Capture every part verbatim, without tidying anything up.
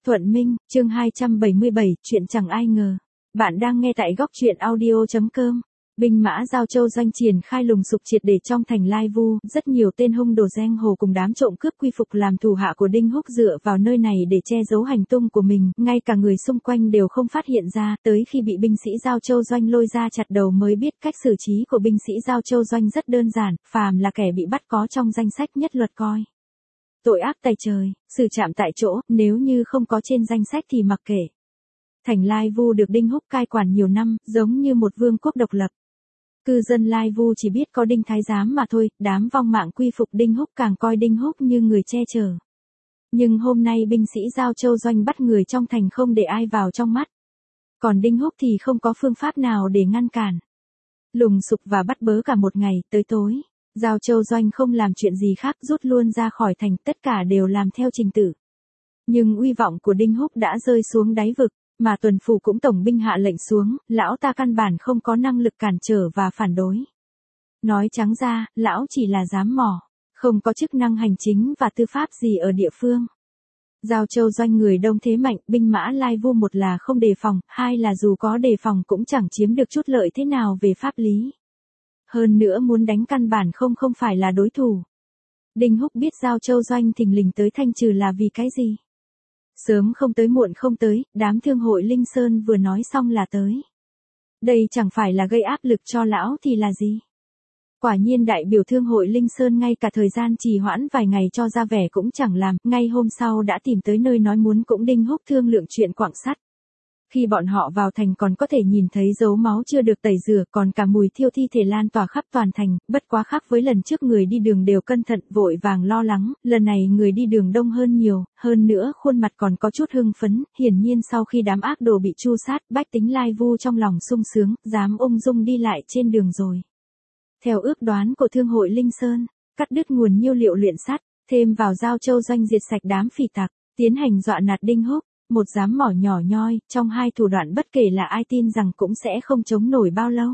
Thuận Minh, chương hai trăm bảy mươi bảy, chuyện chẳng ai ngờ. Bạn đang nghe tại góc truyện audio chấm com. Binh mã Giao Châu doanh triển khai lùng sục triệt để trong thành Lai Vu, rất nhiều tên hung đồ giang hồ cùng đám trộm cướp quy phục làm thủ hạ của Đinh Húc dựa vào nơi này để che giấu hành tung của mình, ngay cả người xung quanh đều không phát hiện ra, tới khi bị binh sĩ Giao Châu doanh lôi ra chặt đầu mới biết cách xử trí của binh sĩ Giao Châu doanh rất đơn giản, phàm là kẻ bị bắt có trong danh sách nhất luật coi tội ác tày trời, xử trảm tại chỗ, nếu như không có trên danh sách thì mặc kệ. Thành Lai Vu được Đinh Húc cai quản nhiều năm, giống như một vương quốc độc lập. Cư dân Lai Vu chỉ biết có Đinh Thái Giám mà thôi, đám vong mạng quy phục Đinh Húc càng coi Đinh Húc như người che chở. Nhưng hôm nay binh sĩ Giao Châu doanh bắt người trong thành không để ai vào trong mắt. Còn Đinh Húc thì không có phương pháp nào để ngăn cản. Lùng sục và bắt bớ cả một ngày, tới tối. Giao Châu doanh không làm chuyện gì khác, rút luôn ra khỏi thành, tất cả đều làm theo trình tự. Nhưng uy vọng của Đinh Húc đã rơi xuống đáy vực, mà tuần phủ cũng tổng binh hạ lệnh xuống, lão ta căn bản không có năng lực cản trở và phản đối. Nói trắng ra, lão chỉ là giám mỏ, không có chức năng hành chính và tư pháp gì ở địa phương. Giao Châu doanh người đông thế mạnh, binh mã Lai Vu một là không đề phòng, hai là dù có đề phòng cũng chẳng chiếm được chút lợi thế nào về pháp lý. Hơn nữa muốn đánh căn bản không không phải là đối thủ. Đinh Húc biết Giao Châu doanh thình lình tới Thanh Trừ là vì cái gì? Sớm không tới muộn không tới, đám thương hội Linh Sơn vừa nói xong là tới. Đây chẳng phải là gây áp lực cho lão thì là gì? Quả nhiên đại biểu thương hội Linh Sơn ngay cả thời gian trì hoãn vài ngày cho ra vẻ cũng chẳng làm, ngay hôm sau đã tìm tới nơi nói muốn cũng Đinh Húc thương lượng chuyện quặng sắt. Khi bọn họ vào thành còn có thể nhìn thấy dấu máu chưa được tẩy rửa, còn cả mùi thiêu thi thể lan tỏa khắp toàn thành, bất quá khác với lần trước người đi đường đều cẩn thận, vội vàng lo lắng, lần này người đi đường đông hơn nhiều, hơn nữa khuôn mặt còn có chút hưng phấn, hiển nhiên sau khi đám ác đồ bị tru sát, bách tính Lai Vu trong lòng sung sướng, dám ung dung đi lại trên đường rồi. Theo ước đoán của thương hội Linh Sơn, cắt đứt nguồn nhiêu liệu luyện sắt, thêm vào Giao Châu doanh diệt sạch đám phỉ tặc, tiến hành dọa nạt Đinh Húc. Một giám mỏ nhỏ nhoi, trong hai thủ đoạn bất kể là ai tin rằng cũng sẽ không chống nổi bao lâu.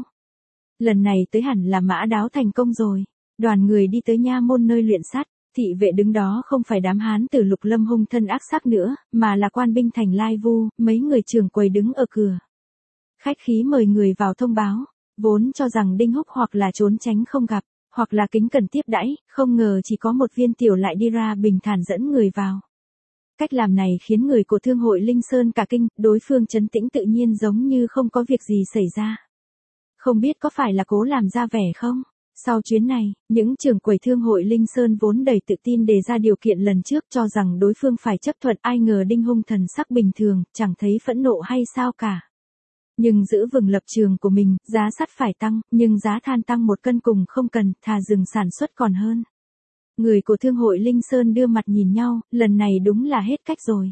Lần này tới hẳn là mã đáo thành công rồi. Đoàn người đi tới nha môn nơi luyện sắt, thị vệ đứng đó không phải đám hán tử Lục Lâm hung thân ác sắc nữa, mà là quan binh thành Lai Vu, mấy người trường quầy đứng ở cửa. Khách khí mời người vào thông báo, vốn cho rằng Đinh Húc hoặc là trốn tránh không gặp, hoặc là kính cẩn tiếp đãi, không ngờ chỉ có một viên tiểu lại đi ra bình thản dẫn người vào. Cách làm này khiến người của thương hội Linh Sơn cả kinh, đối phương trấn tĩnh tự nhiên giống như không có việc gì xảy ra. Không biết có phải là cố làm ra vẻ không? Sau chuyến này, những trưởng quầy thương hội Linh Sơn vốn đầy tự tin đề ra điều kiện lần trước cho rằng đối phương phải chấp thuận, ai ngờ Đinh hung thần sắc bình thường, chẳng thấy phẫn nộ hay sao cả. Nhưng giữ vững lập trường của mình, giá sắt phải tăng, nhưng giá than tăng một cân cùng không cần, thà dừng sản xuất còn hơn. Người của thương hội Linh Sơn đưa mặt nhìn nhau, lần này đúng là hết cách rồi.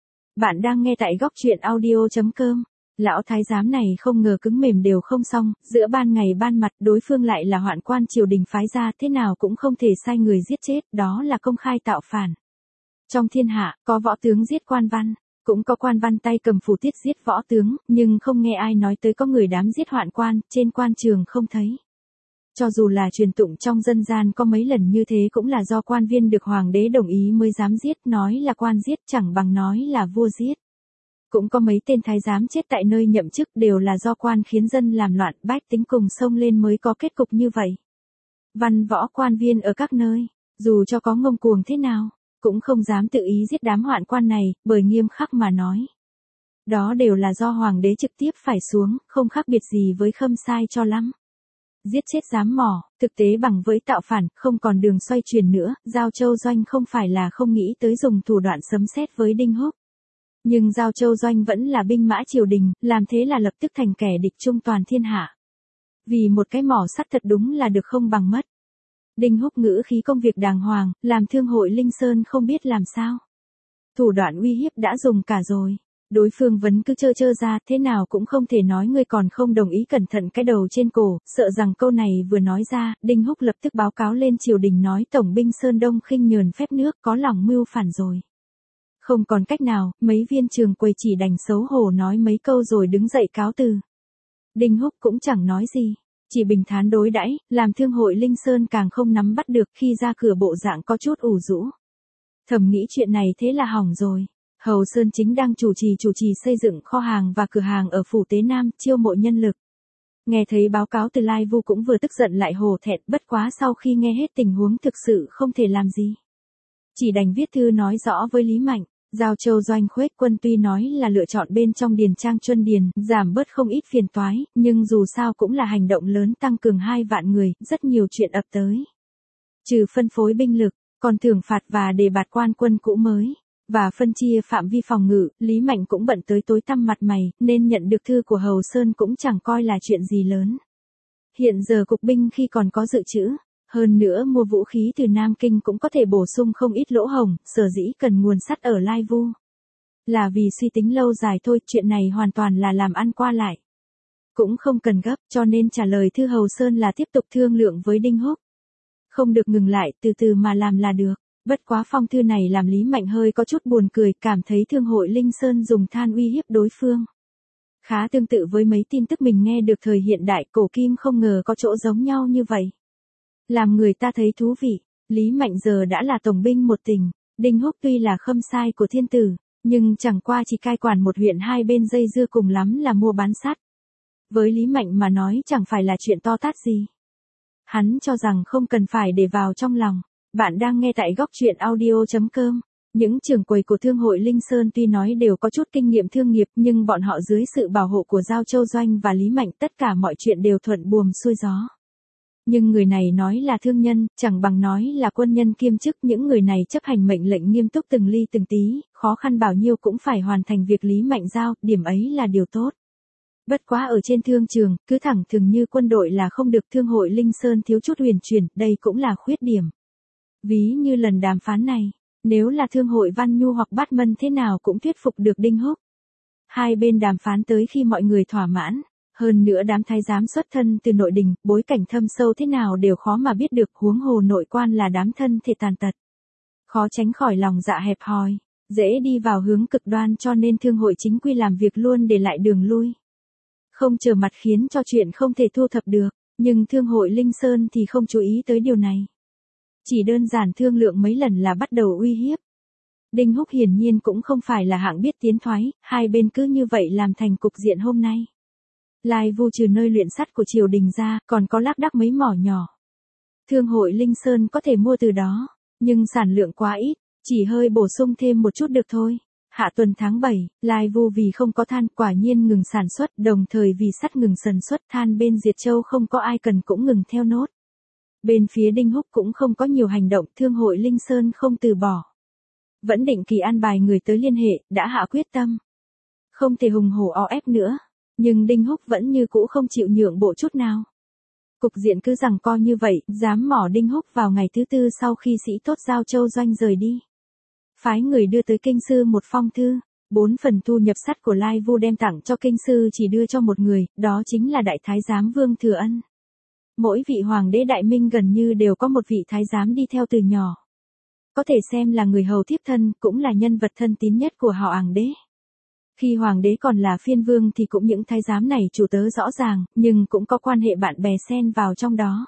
Bạn đang nghe tại góc truyện audio chấm com. Lão thái giám này không ngờ cứng mềm đều không xong, giữa ban ngày ban mặt đối phương lại là hoạn quan triều đình phái ra, thế nào cũng không thể sai người giết chết, đó là công khai tạo phản. Trong thiên hạ, có võ tướng giết quan văn, cũng có quan văn tay cầm phù tiết giết võ tướng, nhưng không nghe ai nói tới có người dám giết hoạn quan, trên quan trường không thấy. Cho dù là truyền tụng trong dân gian có mấy lần như thế cũng là do quan viên được hoàng đế đồng ý mới dám giết, nói là quan giết chẳng bằng nói là vua giết. Cũng có mấy tên thái giám chết tại nơi nhậm chức đều là do quan khiến dân làm loạn, bách tính cùng xông lên mới có kết cục như vậy. Văn võ quan viên ở các nơi, dù cho có ngông cuồng thế nào, cũng không dám tự ý giết đám hoạn quan này, bởi nghiêm khắc mà nói. Đó đều là do hoàng đế trực tiếp phải xuống, không khác biệt gì với khâm sai cho lắm. Giết chết giám mỏ, thực tế bằng với tạo phản, không còn đường xoay chuyển nữa, Giao Châu doanh không phải là không nghĩ tới dùng thủ đoạn sấm sét với Đinh Húc. Nhưng Giao Châu doanh vẫn là binh mã triều đình, làm thế là lập tức thành kẻ địch chung toàn thiên hạ. Vì một cái mỏ sắt thật đúng là được không bằng mất. Đinh Húc ngữ khí công việc đàng hoàng, làm thương hội Linh Sơn không biết làm sao. Thủ đoạn uy hiếp đã dùng cả rồi. Đối phương vẫn cứ chơ chơ ra, thế nào cũng không thể nói ngươi còn không đồng ý, cẩn thận cái đầu trên cổ, sợ rằng câu này vừa nói ra, Đinh Húc lập tức báo cáo lên triều đình nói tổng binh Sơn Đông khinh nhờn phép nước, có lòng mưu phản rồi. Không còn cách nào, mấy viên trường quầy chỉ đành xấu hổ nói mấy câu rồi đứng dậy cáo từ. Đinh Húc cũng chẳng nói gì, chỉ bình thản đối đãi, làm thương hội Linh Sơn càng không nắm bắt được, khi ra cửa bộ dạng có chút ủ rũ. Thầm nghĩ chuyện này thế là hỏng rồi. Hầu Sơn chính đang chủ trì chủ trì xây dựng kho hàng và cửa hàng ở phủ Tế Nam, chiêu mộ nhân lực. Nghe thấy báo cáo từ Lai Vu cũng vừa tức giận lại hổ thẹn, bất quá sau khi nghe hết tình huống thực sự không thể làm gì. Chỉ đành viết thư nói rõ với Lý Mạnh, Giao Châu Doanh Khuếch Quân tuy nói là lựa chọn bên trong Điền Trang Chuân Điền, giảm bớt không ít phiền toái, nhưng dù sao cũng là hành động lớn tăng cường hai vạn người, rất nhiều chuyện ập tới. Trừ phân phối binh lực, còn thưởng phạt và đề bạt quan quân cũ mới, và phân chia phạm vi phòng ngự, Lý Mạnh cũng bận tới tối tăm mặt mày, nên nhận được thư của Hầu Sơn cũng chẳng coi là chuyện gì lớn. Hiện giờ cục binh khi còn có dự trữ, hơn nữa mua vũ khí từ Nam Kinh cũng có thể bổ sung không ít lỗ hổng, sở dĩ cần nguồn sắt ở Lai Vu. Là vì suy tính lâu dài thôi, chuyện này hoàn toàn là làm ăn qua lại. Cũng không cần gấp, cho nên trả lời thư Hầu Sơn là tiếp tục thương lượng với Đinh Húc. Không được ngừng lại, từ từ mà làm là được. Bất quá phong thư này làm Lý Mạnh hơi có chút buồn cười, cảm thấy Thương hội Linh Sơn dùng than uy hiếp đối phương. Khá tương tự với mấy tin tức mình nghe được thời hiện đại, cổ kim không ngờ có chỗ giống nhau như vậy. Làm người ta thấy thú vị, Lý Mạnh giờ đã là tổng binh một tỉnh, Đinh Húc tuy là khâm sai của thiên tử, nhưng chẳng qua chỉ cai quản một huyện, hai bên dây dưa cùng lắm là mua bán sắt. Với Lý Mạnh mà nói chẳng phải là chuyện to tát gì. Hắn cho rằng không cần phải để vào trong lòng. Bạn đang nghe tại góc truyện audio chấm com. Những trưởng quầy của Thương hội Linh Sơn tuy nói đều có chút kinh nghiệm thương nghiệp, nhưng bọn họ dưới sự bảo hộ của Giao Châu Doanh và Lý Mạnh tất cả mọi chuyện đều thuận buồm xuôi gió. Nhưng người này nói là thương nhân, chẳng bằng nói là quân nhân kiêm chức, những người này chấp hành mệnh lệnh nghiêm túc từng ly từng tí, khó khăn bao nhiêu cũng phải hoàn thành việc Lý Mạnh giao, điểm ấy là điều tốt. Bất quá ở trên thương trường, cứ thẳng thừng như quân đội là không được, Thương hội Linh Sơn thiếu chút huyền chuyển, đây cũng là khuyết điểm. Ví như lần đàm phán này, nếu là Thương hội Văn Nhu hoặc Bát Mân thế nào cũng thuyết phục được Đinh Húc. Hai bên đàm phán tới khi mọi người thỏa mãn, hơn nữa đám thái giám xuất thân từ nội đình, bối cảnh thâm sâu thế nào đều khó mà biết được, huống hồ nội quan là đám thân thể tàn tật. Khó tránh khỏi lòng dạ hẹp hòi, dễ đi vào hướng cực đoan, cho nên Thương hội chính quy làm việc luôn để lại đường lui. Không trở mặt khiến cho chuyện không thể thu thập được, nhưng Thương hội Linh Sơn thì không chú ý tới điều này. Chỉ đơn giản thương lượng mấy lần là bắt đầu uy hiếp. Đinh Húc hiển nhiên cũng không phải là hạng biết tiến thoái, hai bên cứ như vậy làm thành cục diện hôm nay. Lai Vu trừ nơi luyện sắt của triều đình ra, còn có lác đác mấy mỏ nhỏ. Thương hội Linh Sơn có thể mua từ đó, nhưng sản lượng quá ít, chỉ hơi bổ sung thêm một chút được thôi. Hạ tuần tháng bảy, Lai Vu vì không có than quả nhiên ngừng sản xuất, đồng thời vì sắt ngừng sản xuất, than bên Diệt Châu không có ai cần cũng ngừng theo nốt. Bên phía Đinh Húc cũng không có nhiều hành động, Thương hội Linh Sơn không từ bỏ. Vẫn định kỳ an bài người tới liên hệ, đã hạ quyết tâm. Không thể hùng hổ o ép nữa, nhưng Đinh Húc vẫn như cũ không chịu nhượng bộ chút nào. Cục diện cứ giằng co như vậy, dám mỏ Đinh Húc vào ngày thứ tư sau khi sĩ tốt Giao Châu Doanh rời đi. Phái người đưa tới kinh sư một phong thư, bốn phần thu nhập sắt của Lai Vu đem tặng cho kinh sư chỉ đưa cho một người, đó chính là đại thái giám Vương Thừa Ân. Mỗi vị hoàng đế Đại Minh gần như đều có một vị thái giám đi theo từ nhỏ. Có thể xem là người hầu thiếp thân, cũng là nhân vật thân tín nhất của họ Hoàng đế. Khi hoàng đế còn là phiên vương thì cũng những thái giám này chủ tớ rõ ràng, nhưng cũng có quan hệ bạn bè xen vào trong đó.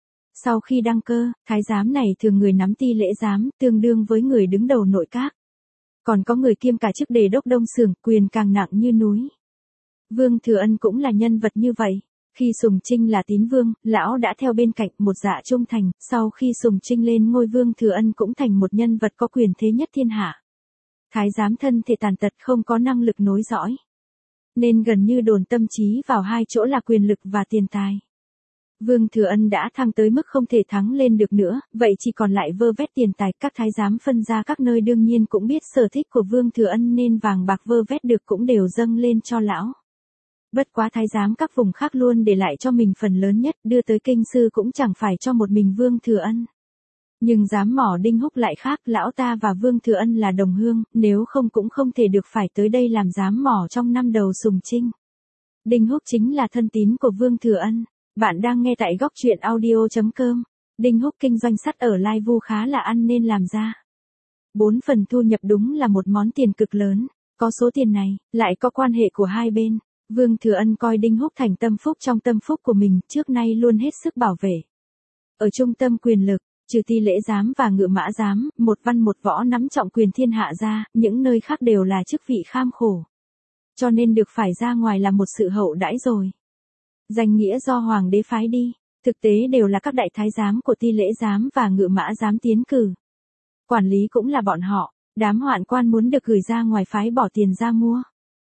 Sau khi đăng cơ, thái giám này thường người nắm ti lễ giám, tương đương với người đứng đầu nội các. Còn có người kiêm cả chức đề đốc đông xưởng, quyền càng nặng như núi. Vương Thừa Ân cũng là nhân vật như vậy. Khi Sùng Trinh là tín vương, lão đã theo bên cạnh một dạ trung thành, sau khi Sùng Trinh lên ngôi Vương Thừa Ân cũng thành một nhân vật có quyền thế nhất thiên hạ. Thái giám thân thể tàn tật không có năng lực nối dõi, nên gần như đồn tâm trí vào hai chỗ là quyền lực và tiền tài. Vương Thừa Ân đã thăng tới mức không thể thắng lên được nữa, vậy chỉ còn lại vơ vét tiền tài, các thái giám phân ra các nơi đương nhiên cũng biết sở thích của Vương Thừa Ân nên vàng bạc vơ vét được cũng đều dâng lên cho lão. Bất quá thái giám các vùng khác luôn để lại cho mình phần lớn nhất, đưa tới kinh sư cũng chẳng phải cho một mình Vương Thừa Ân. Nhưng dám mỏ Đinh Húc lại khác, lão ta và Vương Thừa Ân là đồng hương, nếu không cũng không thể được phải tới đây làm dám mỏ trong năm đầu Sùng Trinh. Đinh Húc chính là thân tín của Vương Thừa Ân. Bạn đang nghe tại góc truyện audio chấm com. Đinh Húc kinh doanh sắt ở Lai Vu khá là ăn nên làm ra. Bốn phần thu nhập đúng là một món tiền cực lớn, có số tiền này, lại có quan hệ của hai bên. Vương Thừa Ân coi Đinh Húc thành tâm phúc trong tâm phúc của mình, trước nay luôn hết sức bảo vệ. Ở trung tâm quyền lực, Trừ Ti Lễ Giám và Ngự Mã Giám, một văn một võ nắm trọng quyền thiên hạ ra, những nơi khác đều là chức vị kham khổ. Cho nên được phải ra ngoài là một sự hậu đãi rồi. Danh nghĩa do hoàng đế phái đi, thực tế đều là các đại thái giám của Ti Lễ Giám và Ngự Mã Giám tiến cử. Quản lý cũng là bọn họ, đám hoạn quan muốn được gửi ra ngoài phái bỏ tiền ra mua.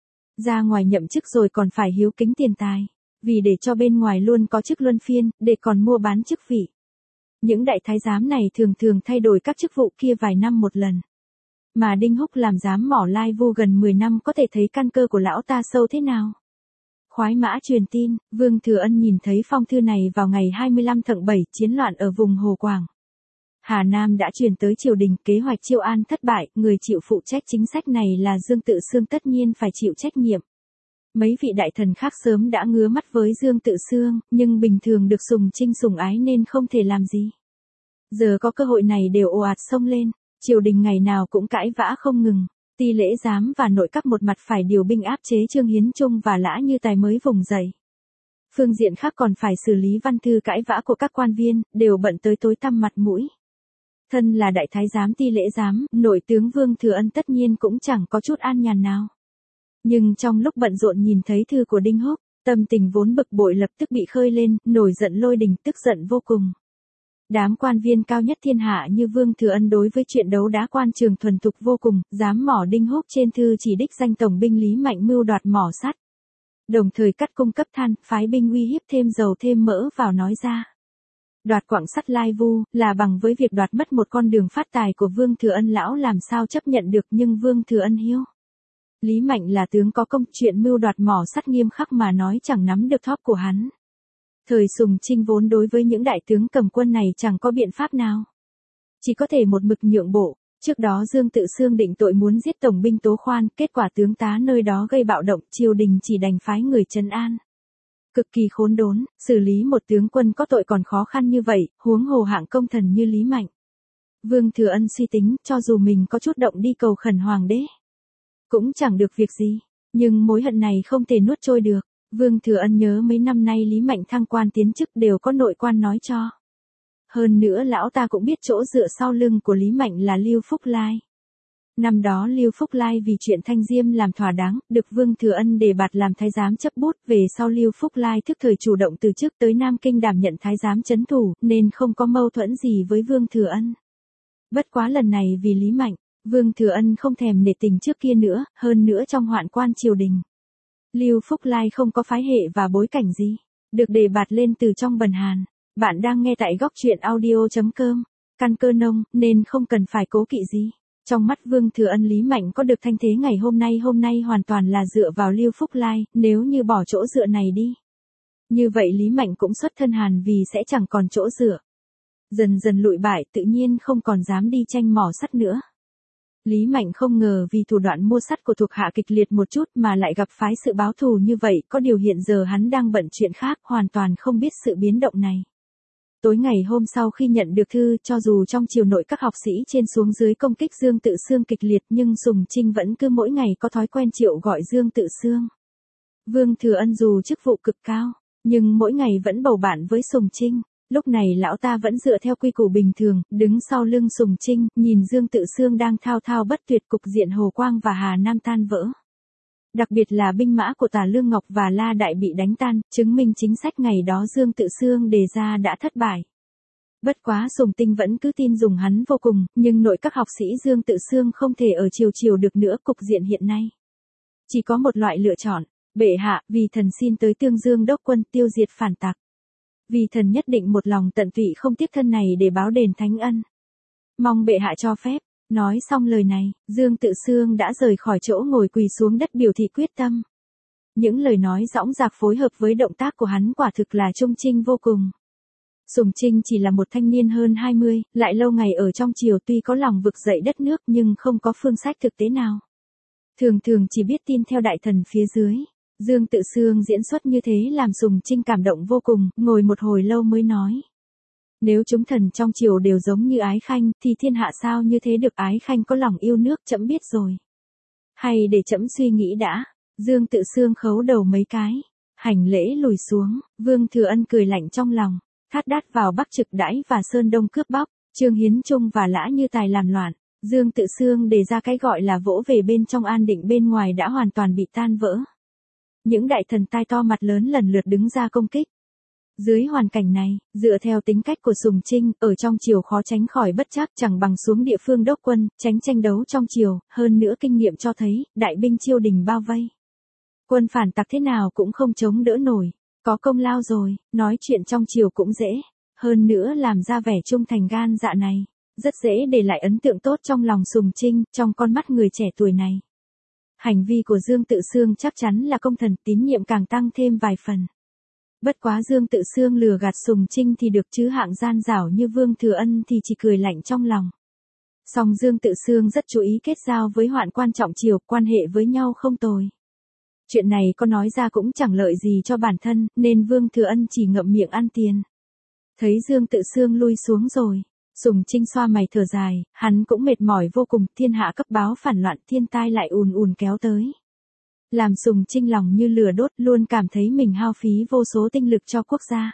Ra ngoài nhậm chức rồi còn phải hiếu kính tiền tài, vì để cho bên ngoài luôn có chức luân phiên, để còn mua bán chức vị. Những đại thái giám này thường thường thay đổi các chức vụ kia vài năm một lần. Mà Đinh Húc làm giám mỏ Lai Vu gần mười năm có thể thấy căn cơ của lão ta sâu thế nào. Khoái Mã truyền tin, Vương Thừa Ân nhìn thấy phong thư này vào ngày hai mươi lăm tháng bảy, chiến loạn ở vùng Hồ Quảng. Hà Nam đã truyền tới triều đình, kế hoạch chiêu an thất bại, người chịu phụ trách chính sách này là Dương Tự Xương tất nhiên phải chịu trách nhiệm. Mấy vị đại thần khác sớm đã ngứa mắt với Dương Tự Xương, nhưng bình thường được Sùng Trinh sủng ái nên không thể làm gì. Giờ có cơ hội này đều ồ ạt xông lên, triều đình ngày nào cũng cãi vã không ngừng. Ti Lễ Giám và nội các một mặt phải điều binh áp chế Trương Hiến Trung và Lã Như Tài mới vùng dậy. Phương diện khác còn phải xử lý văn thư cãi vã của các quan viên, đều bận tới tối tăm mặt mũi. Thân là đại thái giám Ti Lễ Giám, nội tướng Vương Thừa Ân tất nhiên cũng chẳng có chút an nhàn nào. Nhưng trong lúc bận rộn nhìn thấy thư của Đinh Húc, tâm tình vốn bực bội lập tức bị khơi lên, nổi giận lôi đình, tức giận vô cùng. Đám quan viên cao nhất thiên hạ như Vương Thừa Ân đối với chuyện đấu đá quan trường thuần thục vô cùng, dám mỏ Đinh Húc trên thư chỉ đích danh tổng binh Lý Mạnh mưu đoạt mỏ sắt. Đồng thời cắt cung cấp than, phái binh uy hiếp thêm dầu thêm mỡ vào nói ra. Đoạt quặng sắt Lai Vu, là bằng với việc đoạt mất một con đường phát tài của Vương Thừa Ân, lão làm sao chấp nhận được, nhưng Vương Thừa Ân hiếu. Lý Mạnh là tướng có công, chuyện mưu đoạt mỏ sắt nghiêm khắc mà nói chẳng nắm được thóp của hắn. Thời Sùng Trinh vốn đối với những đại tướng cầm quân này chẳng có biện pháp nào. Chỉ có thể một mực nhượng bộ, trước đó Dương Tự Xương định tội muốn giết tổng binh Tố Khoan, kết quả tướng tá nơi đó gây bạo động, triều đình chỉ đành phái người trấn an. Cực kỳ khốn đốn, xử lý một tướng quân có tội còn khó khăn như vậy, huống hồ hạng công thần như Lý Mạnh. Vương Thừa Ân suy tính, cho dù mình có chút động đi cầu khẩn hoàng đế, cũng chẳng được việc gì, nhưng mối hận này không thể nuốt trôi được. Vương Thừa Ân nhớ mấy năm nay Lý Mạnh thăng quan tiến chức đều có nội quan nói cho. Hơn nữa lão ta cũng biết chỗ dựa sau lưng của Lý Mạnh là Lưu Phúc Lai. Năm đó Lưu Phúc Lai vì chuyện Thanh Diêm làm thỏa đáng, được Vương Thừa Ân đề bạt làm thái giám chấp bút, về sau Lưu Phúc Lai thức thời chủ động từ chức tới Nam Kinh đảm nhận thái giám trấn thủ, nên không có mâu thuẫn gì với Vương Thừa Ân. Bất quá lần này vì Lý Mạnh, Vương Thừa Ân không thèm nể tình trước kia nữa, hơn nữa trong hoạn quan triều đình. Lưu Phúc Lai không có phái hệ và bối cảnh gì, được đề bạt lên từ trong bần hàn. Bạn đang nghe tại góc truyện audio chấm com, căn cơ nông, nên không cần phải cố kỵ gì. Trong mắt Vương Thừa Ân, Lý Mạnh có được thanh thế ngày hôm nay hôm nay hoàn toàn là dựa vào Lưu Phúc Lai, nếu như bỏ chỗ dựa này đi. Như vậy Lý Mạnh cũng xuất thân hàn vì sẽ chẳng còn chỗ dựa. Dần dần lụi bại, tự nhiên không còn dám đi tranh mỏ sắt nữa. Lý Mạnh không ngờ vì thủ đoạn mua sắt của thuộc hạ kịch liệt một chút mà lại gặp phái sự báo thù như vậy, có điều hiện giờ hắn đang bận chuyện khác, hoàn toàn không biết sự biến động này. Tối ngày hôm sau khi nhận được thư, cho dù trong triều nội các học sĩ trên xuống dưới công kích Dương Tự Xương kịch liệt, nhưng Sùng Trinh vẫn cứ mỗi ngày có thói quen triệu gọi Dương Tự Xương. Vương Thừa Ân dù chức vụ cực cao, nhưng mỗi ngày vẫn bầu bạn với Sùng Trinh. Lúc này lão ta vẫn dựa theo quy củ bình thường, đứng sau lưng Sùng Trinh, nhìn Dương Tự Xương đang thao thao bất tuyệt, cục diện Hồ Quang và Hà Nam tan vỡ. Đặc biệt là binh mã của Tả Lương Ngọc và La Đại bị đánh tan, chứng minh chính sách ngày đó Dương Tự Xương đề ra đã thất bại. Bất quá Sùng Tinh vẫn cứ tin dùng hắn vô cùng, nhưng nội các học sĩ Dương Tự Xương không thể ở chiều chiều được nữa cục diện hiện nay. Chỉ có một loại lựa chọn, bệ hạ, vì thần xin tới Tương Dương đốc quân tiêu diệt phản tặc. Vì thần nhất định một lòng tận tụy không tiếc thân này để báo đền thánh ân. Mong bệ hạ cho phép. Nói xong lời này, Dương Tự Xương đã rời khỏi chỗ ngồi quỳ xuống đất biểu thị quyết tâm. Những lời nói dõng dạc phối hợp với động tác của hắn quả thực là trung trinh vô cùng. Sùng Trinh chỉ là một thanh niên hơn hai mươi, lại lâu ngày ở trong triều, tuy có lòng vực dậy đất nước nhưng không có phương sách thực tế nào. Thường thường chỉ biết tin theo đại thần phía dưới. Dương Tự Xương diễn xuất như thế làm Sùng Trinh cảm động vô cùng, ngồi một hồi lâu mới nói. Nếu chúng thần trong triều đều giống như Ái Khanh, thì thiên hạ sao như thế được, Ái Khanh có lòng yêu nước trẫm biết rồi. Hay để trẫm suy nghĩ đã. Dương Tự Xương khấu đầu mấy cái, hành lễ lùi xuống, Vương Thừa Ân cười lạnh trong lòng, thát đát vào Bắc trực đãi và Sơn Đông cướp bóc, Trương Hiến Trung và Lã Như Tài làm loạn, Dương Tự Xương đề ra cái gọi là vỗ về bên trong an định bên ngoài đã hoàn toàn bị tan vỡ. Những đại thần tai to mặt lớn lần lượt đứng ra công kích. Dưới hoàn cảnh này, dựa theo tính cách của Sùng Trinh, ở trong triều khó tránh khỏi bất trắc chẳng bằng xuống địa phương đốc quân, tránh tranh đấu trong triều, hơn nữa kinh nghiệm cho thấy, đại binh chiêu đình bao vây. Quân phản tặc thế nào cũng không chống đỡ nổi, có công lao rồi, nói chuyện trong triều cũng dễ, hơn nữa làm ra vẻ trung thành gan dạ này, rất dễ để lại ấn tượng tốt trong lòng Sùng Trinh, trong con mắt người trẻ tuổi này. Hành vi của Dương Tự Xương chắc chắn là công thần, tín nhiệm càng tăng thêm vài phần. Bất quá Dương Tự Xương lừa gạt Sùng Trinh thì được chứ hạng gian dảo như Vương Thừa Ân thì chỉ cười lạnh trong lòng. Song Dương Tự Xương rất chú ý kết giao với hoạn quan trọng triều, quan hệ với nhau không tồi. Chuyện này có nói ra cũng chẳng lợi gì cho bản thân, nên Vương Thừa Ân chỉ ngậm miệng ăn tiền. Thấy Dương Tự Xương lui xuống rồi, Sùng Trinh xoa mày thở dài, hắn cũng mệt mỏi vô cùng, thiên hạ cấp báo phản loạn, thiên tai lại ùn ùn kéo tới. Làm Sùng Trinh lòng như lửa đốt, luôn cảm thấy mình hao phí vô số tinh lực cho quốc gia.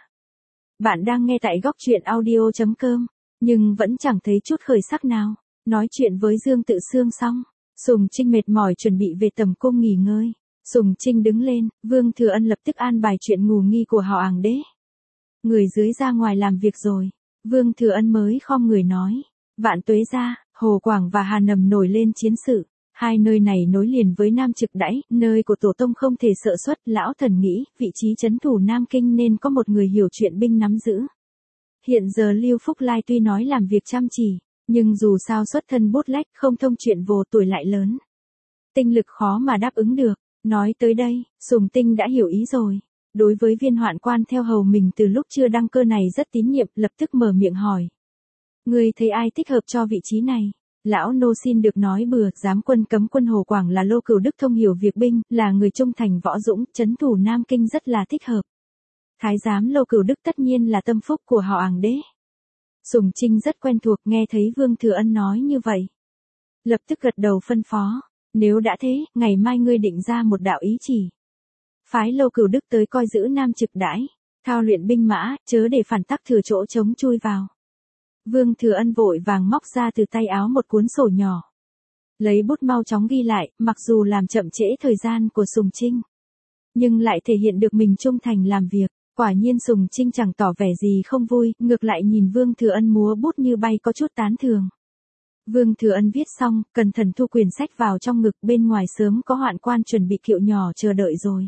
Bạn đang nghe tại góc truyện audio chấm com, nhưng vẫn chẳng thấy chút khởi sắc nào. Nói chuyện với Dương Tự Xương xong, Sùng Trinh mệt mỏi chuẩn bị về tầm cung nghỉ ngơi. Sùng Trinh đứng lên, Vương Thừa Ân lập tức an bài chuyện ngủ nghi của họ Ảng Đế. Người dưới ra ngoài làm việc rồi, Vương Thừa Ân mới khom người nói, Vạn Tuế gia, Hồ Quảng và Hà Nầm nổi lên chiến sự. Hai nơi này nối liền với Nam Trực Đãi, nơi của tổ tông không thể sợ xuất, lão thần nghĩ, vị trí trấn thủ Nam Kinh nên có một người hiểu chuyện binh nắm giữ. Hiện giờ Lưu Phúc Lai tuy nói làm việc chăm chỉ, nhưng dù sao xuất thân bút lách không thông chuyện vô tuổi lại lớn. Tinh lực khó mà đáp ứng được, nói tới đây, Sùng Tinh đã hiểu ý rồi. Đối với viên hoạn quan theo hầu mình từ lúc chưa đăng cơ này rất tín nhiệm, lập tức mở miệng hỏi. Người thấy ai thích hợp cho vị trí này? Lão nô xin được nói bừa, giám quân cấm quân Hồ Quảng là Lô Cửu Đức thông hiểu việc binh, là người trung thành võ dũng, trấn thủ Nam Kinh rất là thích hợp. Thái giám Lô Cửu Đức tất nhiên là tâm phúc của họ Ảng Đế. Sùng Trinh rất quen thuộc, nghe thấy Vương Thừa Ân nói như vậy, lập tức gật đầu phân phó, nếu đã thế, ngày mai ngươi định ra một đạo ý chỉ. Phái Lô Cửu Đức tới coi giữ Nam Trực Đãi, thao luyện binh mã, chớ để phản tắc thừa chỗ trống chui vào. Vương Thừa Ân vội vàng móc ra từ tay áo một cuốn sổ nhỏ. Lấy bút mau chóng ghi lại, mặc dù làm chậm trễ thời gian của Sùng Trinh, nhưng lại thể hiện được mình trung thành làm việc. Quả nhiên Sùng Trinh chẳng tỏ vẻ gì không vui, ngược lại nhìn Vương Thừa Ân múa bút như bay có chút tán thường. Vương Thừa Ân viết xong, cẩn thận thu quyển sách vào trong ngực, bên ngoài sớm có hoạn quan chuẩn bị kiệu nhỏ chờ đợi rồi.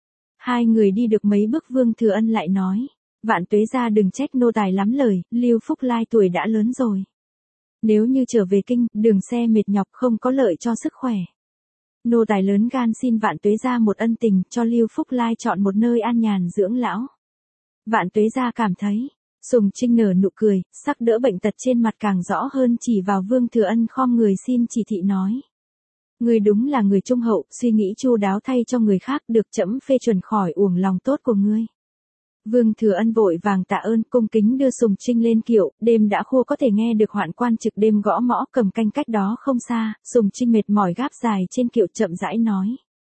Hai người đi được mấy bước Vương Thừa Ân lại nói. Vạn Tuế gia đừng trách nô tài lắm lời, Lưu Phúc Lai tuổi đã lớn rồi. Nếu như trở về kinh, đường xe mệt nhọc không có lợi cho sức khỏe. Nô tài lớn gan xin Vạn Tuế gia một ân tình, cho Lưu Phúc Lai chọn một nơi an nhàn dưỡng lão. Vạn Tuế gia cảm thấy, Sùng Trinh nở nụ cười, sắc đỡ bệnh tật trên mặt càng rõ hơn, chỉ vào Vương Thừa Ân khom người xin chỉ thị nói. Ngươi đúng là người trung hậu, suy nghĩ chu đáo thay cho người khác, được trẫm phê chuẩn khỏi uổng lòng tốt của ngươi. Vương Thừa Ân vội vàng tạ ơn, cung kính đưa Sùng Trinh lên kiệu, đêm đã khô có thể nghe được hoạn quan trực đêm gõ mõ cầm canh cách đó không xa, Sùng Trinh mệt mỏi gáp dài trên kiệu chậm rãi nói.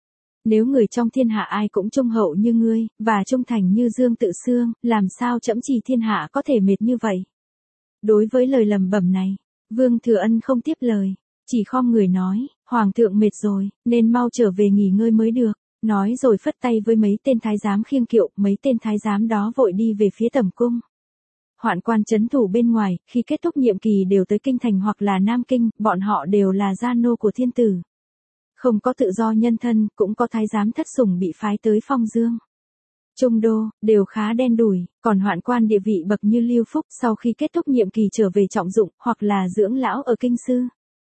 Nếu người trong thiên hạ ai cũng trung hậu như ngươi, và trung thành như Dương Tự Xương, làm sao trẫm chỉ thiên hạ có thể mệt như vậy? Đối với lời lầm bẩm này, Vương Thừa Ân không tiếp lời, chỉ khom người nói, Hoàng thượng mệt rồi, nên mau trở về nghỉ ngơi mới được. Nói rồi phất tay với mấy tên thái giám khiêng kiệu, mấy tên thái giám đó vội đi về phía tẩm cung. Hoạn quan trấn thủ bên ngoài, khi kết thúc nhiệm kỳ đều tới kinh thành hoặc là Nam Kinh, bọn họ đều là gia nô của thiên tử. Không có tự do nhân thân, cũng có thái giám thất sủng bị phái tới Phong Dương, Trung Đô, đều khá đen đủi, còn hoạn quan địa vị bậc như Lưu Phúc sau khi kết thúc nhiệm kỳ trở về trọng dụng, hoặc là dưỡng lão ở kinh sư.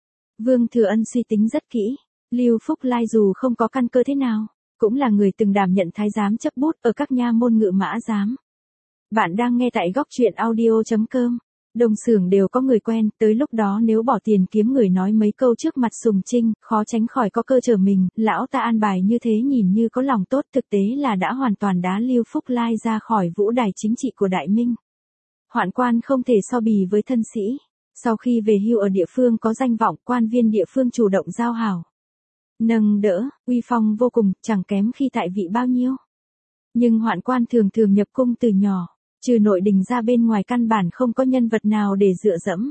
Vương Thừa Ân suy tính rất kỹ, Lưu Phúc Lai dù không có căn cơ thế nào, cũng là người từng đảm nhận thái giám chấp bút ở các nha môn ngự mã giám. Bạn đang nghe tại góc truyện audio chấm com. Đồng xưởng đều có người quen, tới lúc đó nếu bỏ tiền kiếm người nói mấy câu trước mặt Sùng Trinh, khó tránh khỏi có cơ trở mình, lão ta an bài như thế nhìn như có lòng tốt, thực tế là đã hoàn toàn đá Lưu Phúc Lai ra khỏi vũ đài chính trị của Đại Minh. Hoạn quan không thể so bì với thân sĩ, sau khi về hưu ở địa phương có danh vọng, quan viên địa phương chủ động giao hảo, nâng đỡ, uy phong vô cùng, chẳng kém khi tại vị bao nhiêu. Nhưng hoạn quan thường thường nhập cung từ nhỏ, Trừ Nội Đình ra bên ngoài căn bản không có nhân vật nào để dựa dẫm.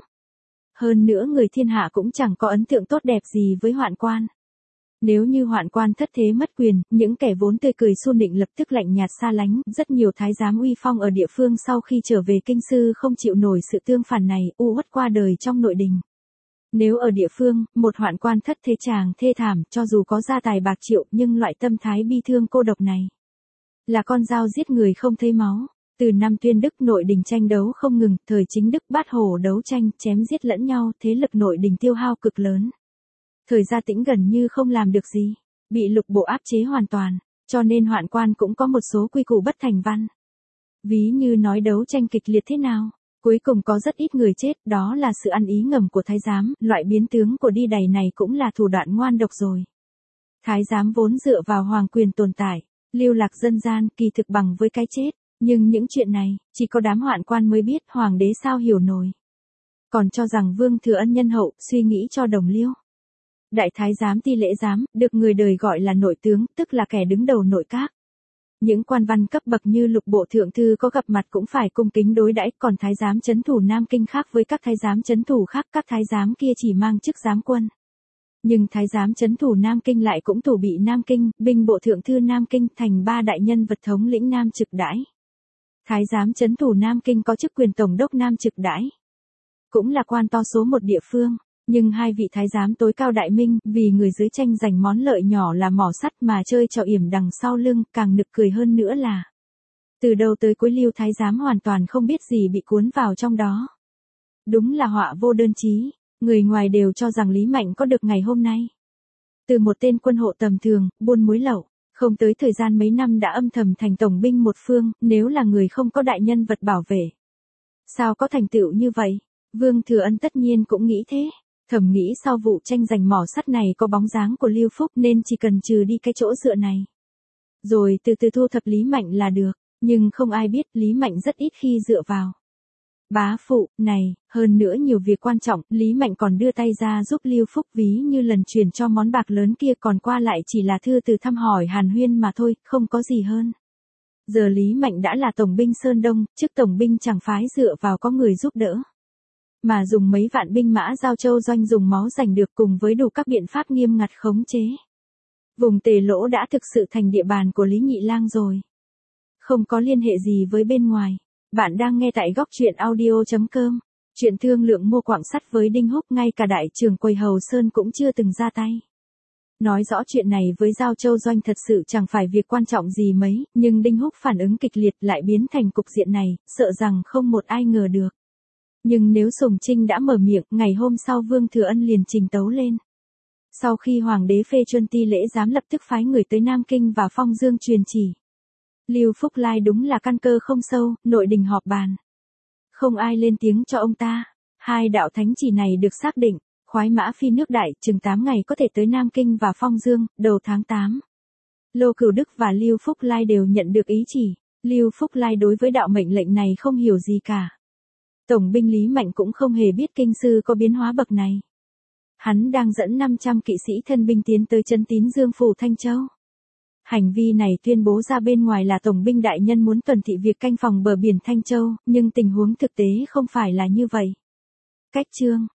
Hơn nữa người thiên hạ cũng chẳng có ấn tượng tốt đẹp gì với Hoạn Quan. Nếu như Hoạn Quan thất thế mất quyền, những kẻ vốn tươi cười xu nịnh lập tức lạnh nhạt xa lánh, rất nhiều thái giám uy phong ở địa phương sau khi trở về kinh sư không chịu nổi sự tương phản này, u uất qua đời trong nội đình. Nếu ở địa phương, một Hoạn Quan thất thế chàng thê thảm, cho dù có gia tài bạc triệu, nhưng loại tâm thái bi thương cô độc này là con dao giết người không thấy máu. Từ năm Tuyên Đức nội đình tranh đấu không ngừng, thời Chính Đức Bát Hổ đấu tranh, chém giết lẫn nhau, thế lực nội đình tiêu hao cực lớn. Thời Gia Tĩnh gần như không làm được gì, bị lục bộ áp chế hoàn toàn, cho nên Hoạn Quan cũng có một số quy củ bất thành văn. Ví như nói đấu tranh kịch liệt thế nào, cuối cùng có rất ít người chết, đó là sự ăn ý ngầm của thái giám, loại biến tướng của đi đày này cũng là thủ đoạn ngoan độc rồi. Thái giám vốn dựa vào hoàng quyền tồn tại, lưu lạc dân gian, kỳ thực bằng với cái chết. Nhưng những chuyện này, chỉ có đám Hoạn Quan mới biết, hoàng đế sao hiểu nổi. Còn cho rằng Vương Thừa Ân nhân hậu, suy nghĩ cho đồng liêu. Đại thái giám Ti Lễ giám, được người đời gọi là nội tướng, tức là kẻ đứng đầu nội các. Những quan văn cấp bậc như lục bộ thượng thư có gặp mặt cũng phải cung kính đối đãi, còn thái giám trấn thủ Nam Kinh khác với các thái giám trấn thủ khác, các thái giám kia chỉ mang chức giám quân. Nhưng thái giám trấn thủ Nam Kinh lại cũng thủ bị Nam Kinh, binh bộ thượng thư Nam Kinh thành ba đại nhân vật thống lĩnh Nam trực đãi. Thái giám trấn thủ Nam Kinh có chức quyền tổng đốc Nam trực đãi. Cũng là quan to số một địa phương, nhưng hai vị thái giám tối cao đại minh, vì người dưới tranh giành món lợi nhỏ là mỏ sắt mà chơi trò yểm đằng sau lưng, càng nực cười hơn nữa là từ đầu tới cuối Lưu thái giám hoàn toàn không biết gì bị cuốn vào trong đó. Đúng là họa vô đơn chí, người ngoài đều cho rằng Lý Mạnh có được ngày hôm nay. Từ một tên quân hộ tầm thường, buôn muối lậu, không tới thời gian mấy năm đã âm thầm thành tổng binh một phương, nếu là người không có đại nhân vật bảo vệ. Sao có thành tựu như vậy? Vương Thừa Ân tất nhiên cũng nghĩ thế. Thầm nghĩ sau vụ tranh giành mỏ sắt này có bóng dáng của Lưu Phúc nên chỉ cần trừ đi cái chỗ dựa này. Rồi từ từ thu thập Lý Mạnh là được, nhưng không ai biết Lý Mạnh rất ít khi dựa vào. Bá phụ, này, hơn nữa nhiều việc quan trọng, Lý Mạnh còn đưa tay ra giúp Lưu Phúc ví như lần chuyển cho món bạc lớn kia còn qua lại chỉ là thư từ thăm hỏi hàn huyên mà thôi, không có gì hơn. Giờ Lý Mạnh đã là tổng binh Sơn Đông, chức tổng binh chẳng phái dựa vào có người giúp đỡ. Mà dùng mấy vạn binh mã Giao Châu doanh dùng máu giành được cùng với đủ các biện pháp nghiêm ngặt khống chế. Vùng Tề Lỗ đã thực sự thành địa bàn của Lý Nhị Lang rồi. Không có liên hệ gì với bên ngoài. Bạn đang nghe tại góc truyện audio chấm com. Chuyện thương lượng mua quặng sắt với Đinh Húc, ngay cả đại trưởng quầy Hầu Sơn cũng chưa từng ra tay. Nói rõ chuyện này với Giao Châu doanh thật sự chẳng phải việc quan trọng gì mấy, nhưng Đinh Húc phản ứng kịch liệt lại biến thành cục diện này, sợ rằng không một ai ngờ được. Nhưng nếu Sùng Trinh đã mở miệng, ngày hôm sau Vương Thừa Ân liền trình tấu lên. Sau khi Hoàng đế phê chuẩn, Ti Lễ giám lập tức phái người tới Nam Kinh và Phong Dương truyền chỉ. Lưu Phúc Lai đúng là căn cơ không sâu, nội đình họp bàn. Không ai lên tiếng cho ông ta. Hai đạo thánh chỉ này được xác định, khoái mã phi nước Đại, chừng tám ngày có thể tới Nam Kinh và Phong Dương, đầu tháng tám. Lô Cửu Đức và Lưu Phúc Lai đều nhận được ý chỉ. Lưu Phúc Lai đối với đạo mệnh lệnh này không hiểu gì cả. Tổng binh Lý Mạnh cũng không hề biết kinh sư có biến hóa bậc này. Hắn đang dẫn năm trăm kỵ sĩ thân binh tiến tới Trấn Tín Dương phủ Thanh Châu. Hành vi này tuyên bố ra bên ngoài là tổng binh đại nhân muốn tuần thị việc canh phòng bờ biển Thanh Châu, nhưng tình huống thực tế không phải là như vậy. Cách chương